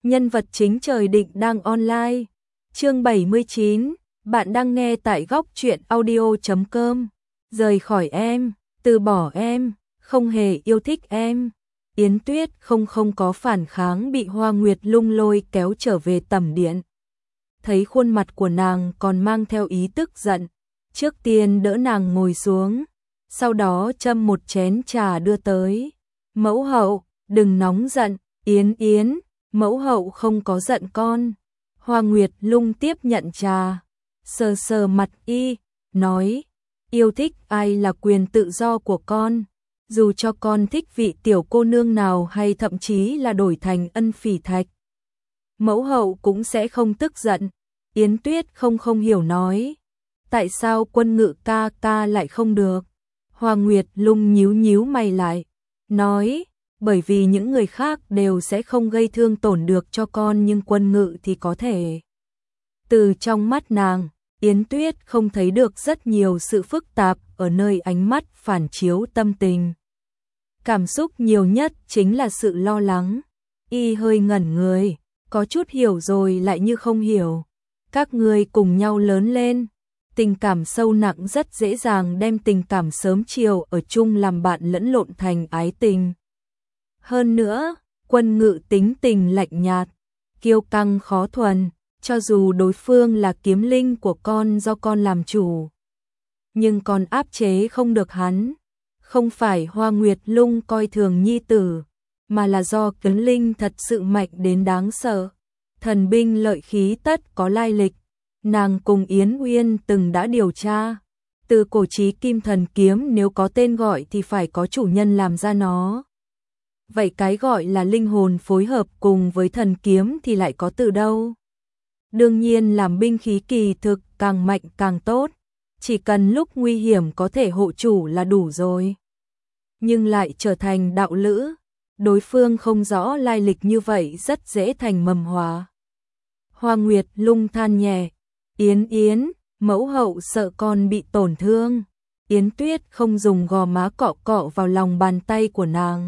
Nhân vật chính trời định đang online. Chương 79, bạn đang nghe tại góc truyện audio.com. Rời khỏi em, từ bỏ em, không hề yêu thích em. Yến Tuyết không có phản kháng, bị Hoa Nguyệt Lung lôi kéo trở về tầm điện. Thấy khuôn mặt của nàng còn mang theo ý tức giận, trước tiên đỡ nàng ngồi xuống, sau đó châm một chén trà đưa tới. Mẫu hậu, đừng nóng giận. Yến, mẫu hậu không có giận con. Hoa Nguyệt Lung tiếp nhận trà, sờ sờ mặt y, nói, yêu thích ai là quyền tự do của con. Dù cho con thích vị tiểu cô nương nào hay thậm chí là đổi thành Ân Phỉ Thạch, mẫu hậu cũng sẽ không tức giận. Yến Tuyết không hiểu nói, tại sao Quân Ngự ca ca lại không được? Hoa Nguyệt Lung nhíu mày lại, nói, bởi vì những người khác đều sẽ không gây thương tổn được cho con, nhưng Quân Ngự thì có thể. Từ trong mắt nàng, Yến Tuyết không thấy được rất nhiều sự phức tạp ở nơi ánh mắt phản chiếu tâm tình. Cảm xúc nhiều nhất chính là sự lo lắng. Y hơi ngẩn người, có chút hiểu rồi lại như không hiểu. Các người cùng nhau lớn lên, tình cảm sâu nặng rất dễ dàng đem tình cảm sớm chiều ở chung làm bạn lẫn lộn thành ái tình. Hơn nữa, Quân Ngự tính tình lạnh nhạt, kiêu căng khó thuần, cho dù đối phương là kiếm linh của con do con làm chủ, nhưng con áp chế không được hắn. Không phải Hoa Nguyệt Lung coi thường nhi tử, mà là do kiếm linh thật sự mạnh đến đáng sợ. Thần binh lợi khí tất có lai lịch. Nàng cùng Yến Uyên từng đã điều tra. Từ cổ chí kim thần kiếm nếu có tên gọi thì phải có chủ nhân làm ra nó. Vậy cái gọi là linh hồn phối hợp cùng với thần kiếm thì lại có từ đâu? Đương nhiên làm binh khí kỳ thực càng mạnh càng tốt. Chỉ cần lúc nguy hiểm có thể hộ chủ là đủ rồi. Nhưng lại trở thành đạo lữ, đối phương không rõ lai lịch như vậy rất dễ thành mầm họa. Hoa Nguyệt Lung than nhẹ, Yến, mẫu hậu sợ con bị tổn thương. Yến Tuyết không dùng gò má cọ vào lòng bàn tay của nàng,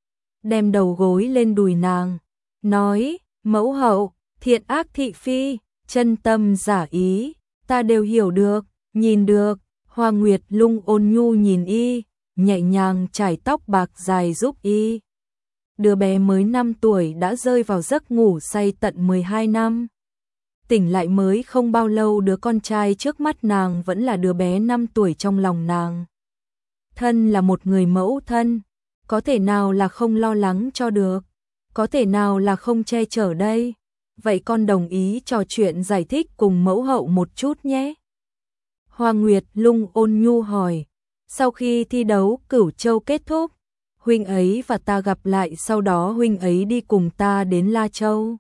đem đầu gối lên đùi nàng, nói, mẫu hậu, thiện ác thị phi, chân tâm giả ý, ta đều hiểu được, nhìn được. Hoa Nguyệt Lung ôn nhu nhìn y, nhẹ nhàng chải tóc bạc dài giúp y. Đứa bé mới 5 tuổi đã rơi vào giấc ngủ say tận 12 năm. Tỉnh lại mới không bao lâu, đứa con trai trước mắt nàng vẫn là đứa bé 5 tuổi trong lòng nàng. Thân là một người mẫu thân, có thể nào là không lo lắng cho được, có thể nào là không che chở đây. Vậy con đồng ý trò chuyện giải thích cùng mẫu hậu một chút nhé. Hoa Nguyệt Lung ôn nhu hỏi, sau khi thi đấu Cửu Châu kết thúc, huynh ấy và ta gặp lại, sau đó huynh ấy đi cùng ta đến La Châu.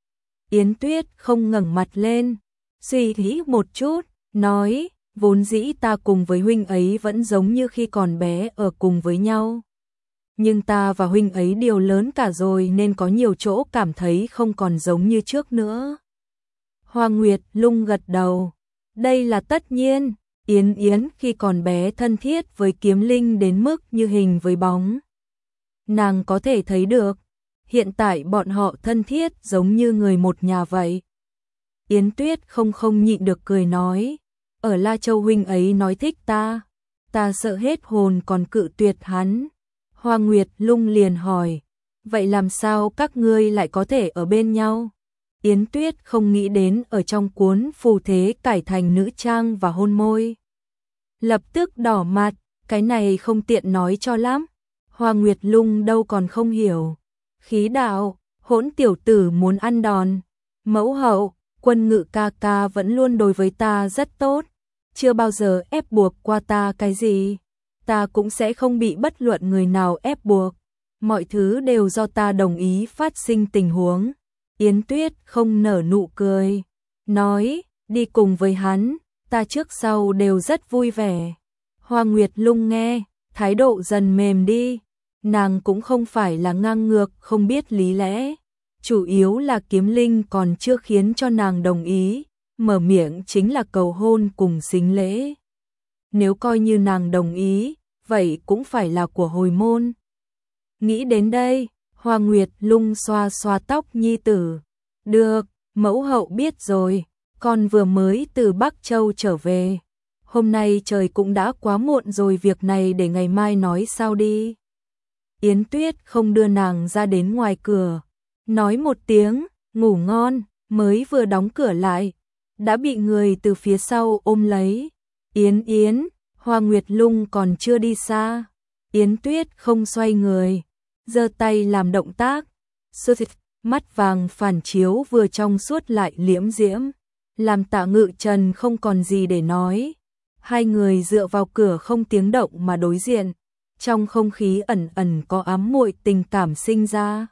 Yến Tuyết không ngẩng mặt lên, suy nghĩ một chút, nói, vốn dĩ ta cùng với huynh ấy vẫn giống như khi còn bé ở cùng với nhau. Nhưng ta và huynh ấy đều lớn cả rồi nên có nhiều chỗ cảm thấy không còn giống như trước nữa. Hoa Nguyệt Lung gật đầu, đây là tất nhiên. Yến khi còn bé thân thiết với kiếm linh đến mức như hình với bóng. Nàng có thể thấy được, hiện tại bọn họ thân thiết giống như người một nhà vậy. Yến Tuyết không nhịn được cười nói, ở La Châu huynh ấy nói thích ta sợ hết hồn còn cự tuyệt hắn. Hoa Nguyệt Lung liền hỏi, vậy làm sao các ngươi lại có thể ở bên nhau? Yến Tuyết không nghĩ đến ở trong cuốn phù thế cải thành nữ trang và hôn môi. Lập tức đỏ mặt, cái này không tiện nói cho lắm. Hoa Nguyệt Lung đâu còn không hiểu. Khí đạo, hỗn tiểu tử muốn ăn đòn. Mẫu hậu, Quân Ngự ca ca vẫn luôn đối với ta rất tốt, chưa bao giờ ép buộc qua ta cái gì. Ta cũng sẽ không bị bất luận người nào ép buộc. Mọi thứ đều do ta đồng ý phát sinh tình huống. Yến Tuyết không nở nụ cười, nói, đi cùng với hắn, ta trước sau đều rất vui vẻ. Hoa Nguyệt Lung nghe, thái độ dần mềm đi. Nàng cũng không phải là ngang ngược không biết lý lẽ, chủ yếu là kiếm linh còn chưa khiến cho nàng đồng ý, mở miệng chính là cầu hôn cùng sính lễ. Nếu coi như nàng đồng ý, vậy cũng phải là của hồi môn. Nghĩ đến đây, Hoa Nguyệt Lung xoa xoa tóc nhi tử. Được, mẫu hậu biết rồi, con vừa mới từ Bắc Châu trở về. Hôm nay trời cũng đã quá muộn rồi, việc này để ngày mai nói sau đi. Yến Tuyết không đưa nàng ra đến ngoài cửa, nói một tiếng, ngủ ngon, mới vừa đóng cửa lại, đã bị người từ phía sau ôm lấy. Yến, Hoa Nguyệt Lung còn chưa đi xa. Yến Tuyết không xoay người, giơ tay làm động tác, mắt vàng phản chiếu vừa trong suốt lại liễm diễm, làm Tạ Ngự Trần không còn gì để nói. Hai người dựa vào cửa không tiếng động mà đối diện, trong không khí ẩn ẩn có ám muội tình cảm sinh ra.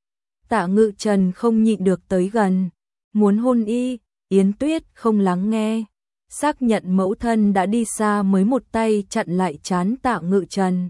Tạ Ngự Trần không nhịn được tới gần, muốn hôn y, Yến Tuyết không lắng nghe, xác nhận mẫu thân đã đi xa mới một tay chặn lại trán Tạ Ngự Trần.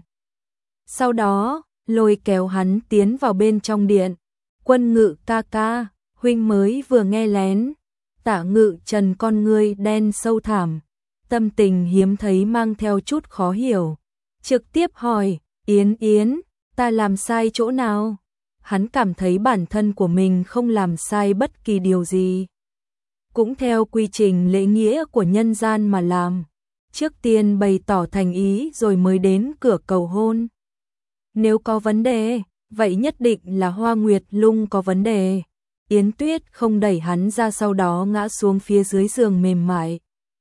Sau đó, lôi kéo hắn tiến vào bên trong điện. Quân Ngự ca ca, huynh mới vừa nghe lén. Tạ Ngự Trần con ngươi đen sâu thẳm, tâm tình hiếm thấy mang theo chút khó hiểu, trực tiếp hỏi, Yến, ta làm sai chỗ nào? Hắn cảm thấy bản thân của mình không làm sai bất kỳ điều gì, cũng theo quy trình lễ nghĩa của nhân gian mà làm, trước tiên bày tỏ thành ý rồi mới đến cửa cầu hôn. Nếu có vấn đề, vậy nhất định là Hoa Nguyệt Lung có vấn đề. Yến Tuyết không đẩy hắn ra, sau đó ngã xuống phía dưới giường mềm mại.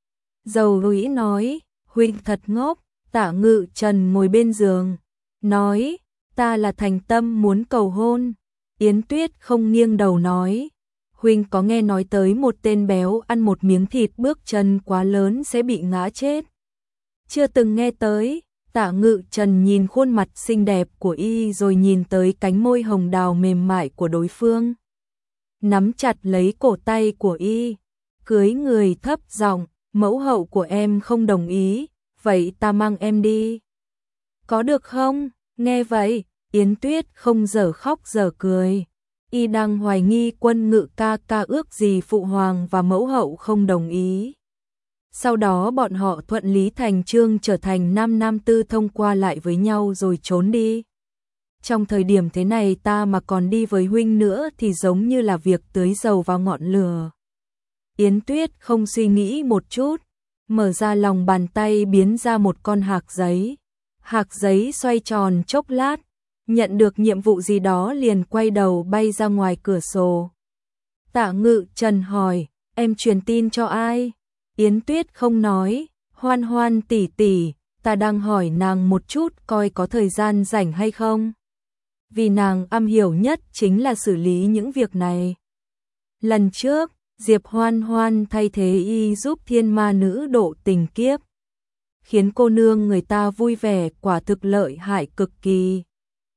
Dầu Rũy nói, huynh thật ngốc. Tạ Ngự Trần ngồi bên giường, nói, ta là thành tâm muốn cầu hôn. Yến Tuyết không nghiêng đầu nói, huynh có nghe nói tới một tên béo ăn một miếng thịt bước chân quá lớn sẽ bị ngã chết? Chưa từng nghe tới. Tạ Ngự Trần nhìn khuôn mặt xinh đẹp của y rồi nhìn tới cánh môi hồng đào mềm mại của đối phương, nắm chặt lấy cổ tay của y, cưới người thấp giọng, mẫu hậu của em không đồng ý, vậy ta mang em đi, có được không? Nghe vậy, Yến Tuyết không dở khóc dở cười, y đang hoài nghi Quân Ngự ca ca ước gì phụ hoàng và mẫu hậu không đồng ý. Sau đó bọn họ thuận lý thành chương trở thành nam tư thông qua lại với nhau rồi trốn đi. Trong thời điểm thế này ta mà còn đi với huynh nữa thì giống như là việc tưới dầu vào ngọn lửa. Yến Tuyết không suy nghĩ một chút, mở ra lòng bàn tay biến ra một con hạc giấy. Hạc giấy xoay tròn chốc lát, nhận được nhiệm vụ gì đó liền quay đầu bay ra ngoài cửa sổ. Tạ Ngự Trần hỏi, em truyền tin cho ai? Yến Tuyết không nói, Hoan tỷ tỷ, ta đang hỏi nàng một chút coi có thời gian rảnh hay không. Vì nàng am hiểu nhất chính là xử lý những việc này. Lần trước, Diệp Hoan thay thế y giúp thiên ma nữ độ tình kiếp, khiến cô nương người ta vui vẻ, quả thực lợi hại cực kỳ.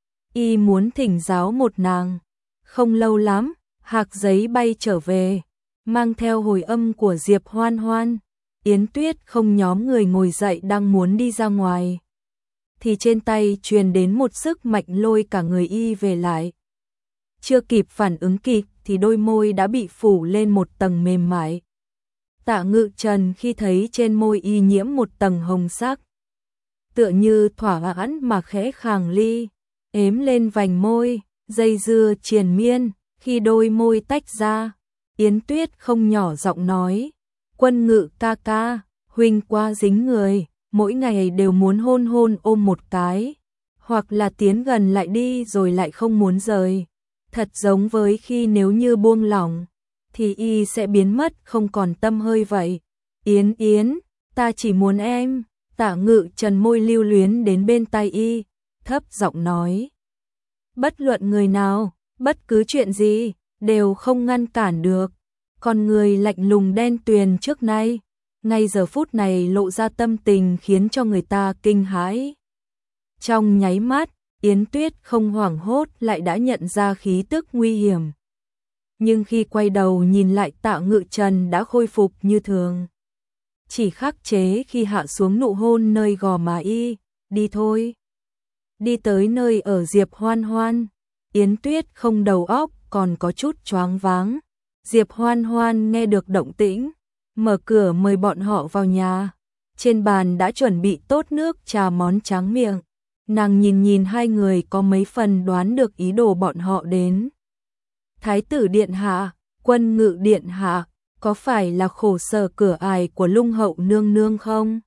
Y muốn thỉnh giáo một nàng. Không lâu lắm, hạc giấy bay trở về, mang theo hồi âm của Diệp Hoan. Yến Tuyết không nhóm người ngồi dậy đang muốn đi ra ngoài, thì trên tay truyền đến một sức mạnh lôi cả người y về lại. Chưa kịp phản ứng kịp thì đôi môi đã bị phủ lên một tầng mềm mại. Tạ Ngự Trần khi thấy trên môi y nhiễm một tầng hồng sắc, tựa như thỏa mãn mà khẽ khàng ly, ếm lên vành môi, dây dưa triền miên. Khi đôi môi tách ra, Yến Tuyết không nhỏ giọng nói, Quân Ngự ca ca, huynh quá dính người, mỗi ngày đều muốn hôn ôm một cái, hoặc là tiến gần lại đi rồi lại không muốn rời. Thật giống với khi nếu như buông lỏng, thì y sẽ biến mất không còn tâm hơi vậy. Yến, ta chỉ muốn em. Tạ Ngự Trần môi lưu luyến đến bên tai y, thấp giọng nói. Bất luận người nào, bất cứ chuyện gì, đều không ngăn cản được. Con người lạnh lùng đen tuyền trước nay, ngay giờ phút này lộ ra tâm tình khiến cho người ta kinh hãi. Trong nháy mắt, Yến Tuyết không hoảng hốt lại đã nhận ra khí tức nguy hiểm. Nhưng khi quay đầu nhìn lại Tạ Ngự Trần đã khôi phục như thường. Chỉ khắc chế khi hạ xuống nụ hôn nơi gò má y, đi thôi. Đi tới nơi ở Diệp Hoan, Yến Tuyết không đầu óc còn có chút choáng váng. Diệp Hoan nghe được động tĩnh, mở cửa mời bọn họ vào nhà. Trên bàn đã chuẩn bị tốt nước trà món tráng miệng, nàng nhìn nhìn hai người có mấy phần đoán được ý đồ bọn họ đến. Thái tử điện hạ, Quân Ngự điện hạ, có phải là khổ sở cửa ải của Lung Hậu nương nương không?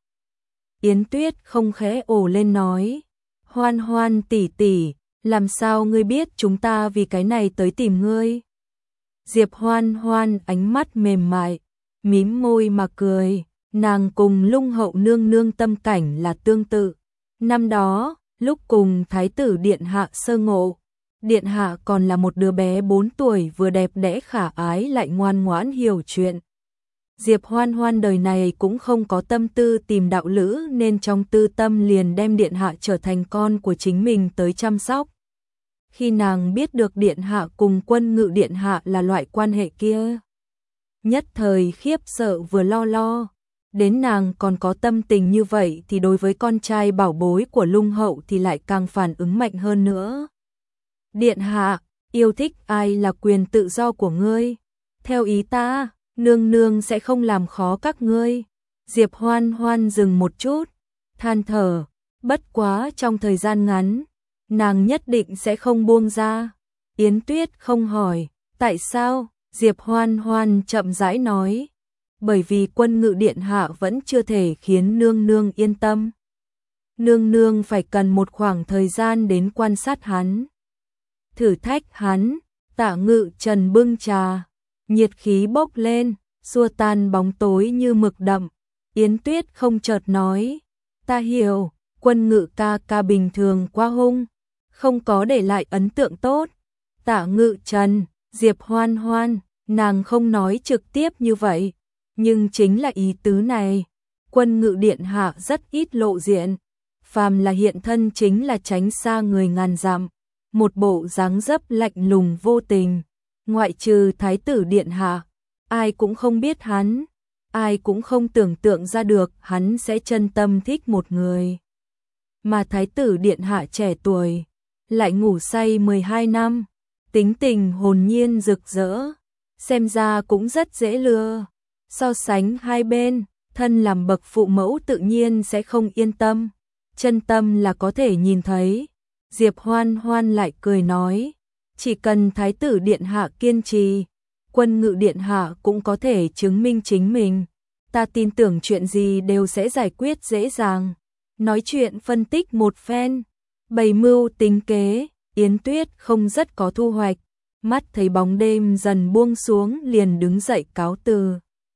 Yến Tuyết không khẽ ồ lên nói, Hoan Hoan tỷ tỷ, làm sao ngươi biết chúng ta vì cái này tới tìm ngươi? Diệp Hoan Hoan ánh mắt mềm mại, mím môi mà cười, nàng cùng Lung Hậu nương nương tâm cảnh là tương tự. Năm đó, lúc cùng Thái tử điện hạ sơ ngộ, điện hạ còn là một đứa bé 4 tuổi vừa đẹp đẽ khả ái lại ngoan ngoãn hiểu chuyện. Diệp Hoan Hoan đời này cũng không có tâm tư tìm đạo lữ nên trong tư tâm liền đem điện hạ trở thành con của chính mình tới chăm sóc. Khi nàng biết được điện hạ cùng Quân Ngự điện hạ là loại quan hệ kia, nhất thời khiếp sợ vừa lo lo. Đến nàng còn có tâm tình như vậy thì đối với con trai bảo bối của Lung Hậu thì lại càng phản ứng mạnh hơn nữa. Điện hạ, yêu thích ai là quyền tự do của ngươi. Theo ý ta, nương nương sẽ không làm khó các ngươi. Diệp Hoan Hoan dừng một chút, than thở, bất quá trong thời gian ngắn, nàng nhất định sẽ không buông ra. Yến Tuyết không hỏi, tại sao? Diệp Hoan Hoan chậm rãi nói, bởi vì Quân Ngự điện hạ vẫn chưa thể khiến nương nương yên tâm. Nương nương phải cần một khoảng thời gian đến quan sát hắn, thử thách hắn. Tạ Ngự Trần bưng trà, nhiệt khí bốc lên, xua tan bóng tối như mực đậm. Yến Tuyết không chợt nói, ta hiểu, Quân Ngự ca ca bình thường quá hung, không có để lại ấn tượng tốt. Tạ Ngự Trần, Diệp Hoan Hoan, nàng không nói trực tiếp như vậy, nhưng chính là ý tứ này. Quân Ngự điện hạ rất ít lộ diện, phàm là hiện thân chính là tránh xa người ngàn dặm, một bộ dáng dấp lạnh lùng vô tình. Ngoại trừ Thái tử điện hạ, ai cũng không biết hắn, ai cũng không tưởng tượng ra được hắn sẽ chân tâm thích một người. Mà Thái tử điện hạ trẻ tuổi, lại ngủ say 12 năm, tính tình hồn nhiên rực rỡ, xem ra cũng rất dễ lừa. So sánh hai bên, thân làm bậc phụ mẫu tự nhiên sẽ không yên tâm, chân tâm là có thể nhìn thấy. Diệp Hoan Hoan lại cười nói, chỉ cần Thái tử điện hạ kiên trì, Quân Ngự điện hạ cũng có thể chứng minh chính mình. Ta tin tưởng chuyện gì đều sẽ giải quyết dễ dàng. Nói chuyện phân tích một phen, bày mưu tính kế, Yến Tuyết không rất có thu hoạch, mắt thấy bóng đêm dần buông xuống liền đứng dậy cáo từ.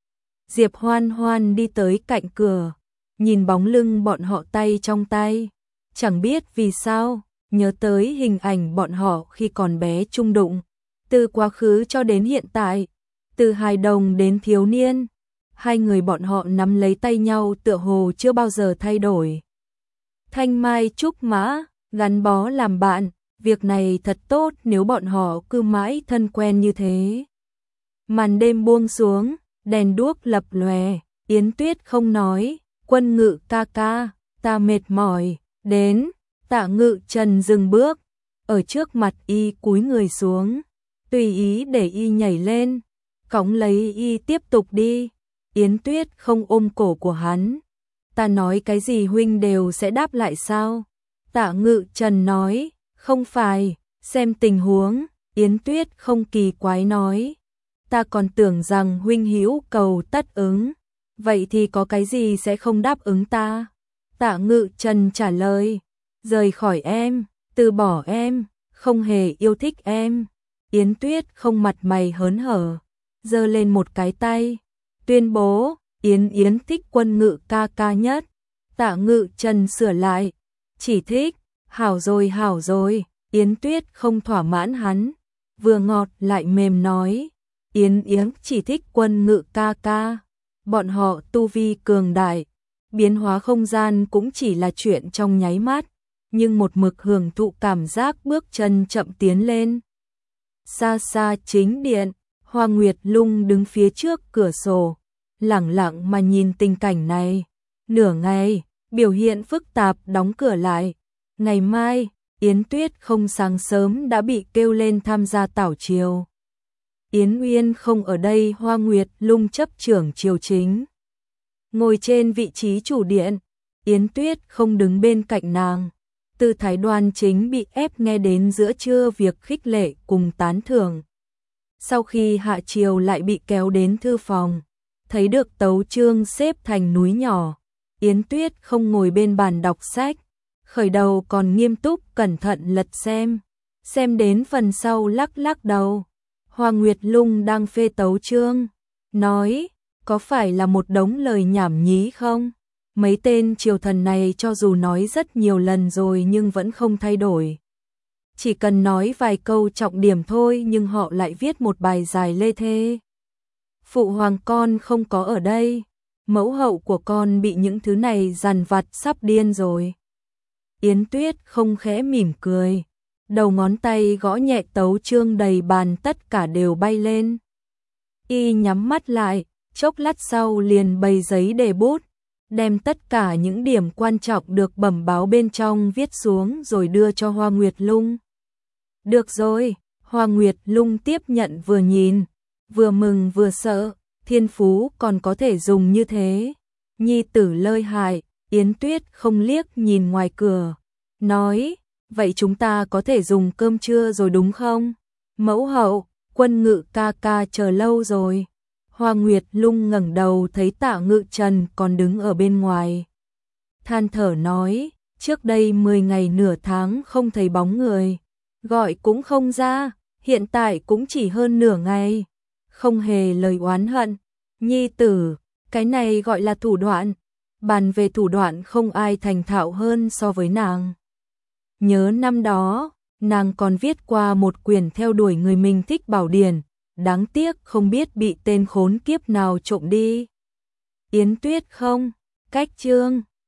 Diệp Hoan Hoan đi tới cạnh cửa, nhìn bóng lưng bọn họ tay trong tay, chẳng biết vì sao, nhớ tới hình ảnh bọn họ khi còn bé chung đụng, từ quá khứ cho đến hiện tại, từ hài đồng đến thiếu niên, hai người bọn họ nắm lấy tay nhau tựa hồ chưa bao giờ thay đổi. Thanh mai trúc mã, gắn bó làm bạn, việc này thật tốt nếu bọn họ cứ mãi thân quen như thế. Màn đêm buông xuống, đèn đuốc lập lòe, Yến Tuyết không nói, Quân Ngự ca ca, ta mệt mỏi, đến. Tạ Ngự Trần dừng bước, ở trước mặt y cúi người xuống, tùy ý để y nhảy lên, cõng lấy y tiếp tục đi. Yến Tuyết không ôm cổ của hắn, ta nói cái gì huynh đều sẽ đáp lại sao? Tạ Ngự Trần nói, không phải, xem tình huống. Yến Tuyết không kỳ quái nói, ta còn tưởng rằng huynh hữu cầu tất ứng, vậy thì có cái gì sẽ không đáp ứng ta? Tạ Ngự Trần trả lời, rời khỏi em, từ bỏ em, không hề yêu thích em. Yến Tuyết không mặt mày hớn hở, giơ lên một cái tay, tuyên bố, Yến thích Quân Ngự ca ca nhất. Tạ Ngự Trần sửa lại, chỉ thích, hảo rồi, Yến Tuyết không thỏa mãn hắn, vừa ngọt lại mềm nói, Yến chỉ thích Quân Ngự ca ca, bọn họ tu vi cường đại, biến hóa không gian cũng chỉ là chuyện trong nháy mắt, nhưng một mực hưởng thụ cảm giác bước chân chậm tiến lên. Xa xa chính điện, Hoa Nguyệt Lung đứng phía trước cửa sổ, lẳng lặng mà nhìn tình cảnh này. Nửa ngày, biểu hiện phức tạp đóng cửa lại. Ngày mai, Yến Tuyết không sáng sớm đã bị kêu lên tham gia tảo triều. Yến Uyên không ở đây, Hoa Nguyệt Lung chấp trưởng triều chính. Ngồi trên vị trí chủ điện, Yến Tuyết không đứng bên cạnh nàng, Tư thái đoan chính bị ép nghe đến giữa trưa việc khích lệ cùng tán thưởng. Sau khi hạ chiều lại bị kéo đến thư phòng, thấy được tấu chương xếp thành núi nhỏ, Yến Tuyết không ngồi bên bàn đọc sách, khởi đầu còn nghiêm túc cẩn thận lật xem đến phần sau lắc lắc đầu. Hoa Nguyệt Lung đang phê tấu chương, nói, có phải là một đống lời nhảm nhí không? Mấy tên triều thần này cho dù nói rất nhiều lần rồi nhưng vẫn không thay đổi. Chỉ cần nói vài câu trọng điểm thôi nhưng họ lại viết một bài dài lê thê. Phụ hoàng con không có ở đây, mẫu hậu của con bị những thứ này dằn vặt sắp điên rồi. Yến Tuyết không khẽ mỉm cười, đầu ngón tay gõ nhẹ tấu chương đầy bàn tất cả đều bay lên. Y nhắm mắt lại, chốc lát sau liền bày giấy để bút, đem tất cả những điểm quan trọng được bẩm báo bên trong viết xuống rồi đưa cho Hoa Nguyệt Lung. Được rồi, Hoa Nguyệt Lung tiếp nhận vừa nhìn, vừa mừng vừa sợ, thiên phú còn có thể dùng như thế. Nhi tử lợi hại, Yến Tuyết không liếc nhìn ngoài cửa, nói, vậy chúng ta có thể dùng cơm trưa rồi đúng không? Mẫu hậu, Quân Ngự ca ca chờ lâu rồi. Hoa Nguyệt Lung ngẩng đầu thấy Tạ Ngự Trần còn đứng ở bên ngoài. Than thở nói, trước đây 10 ngày nửa tháng không thấy bóng người, gọi cũng không ra, hiện tại cũng chỉ hơn nửa ngày. Không hề lời oán hận. Nhi tử, cái này gọi là thủ đoạn. Bàn về thủ đoạn không ai thành thạo hơn so với nàng. Nhớ năm đó, nàng còn viết qua một quyển theo đuổi người mình thích bảo điển, đáng tiếc không biết bị tên khốn kiếp nào trộm đi. Yến Tuyết không, cách chương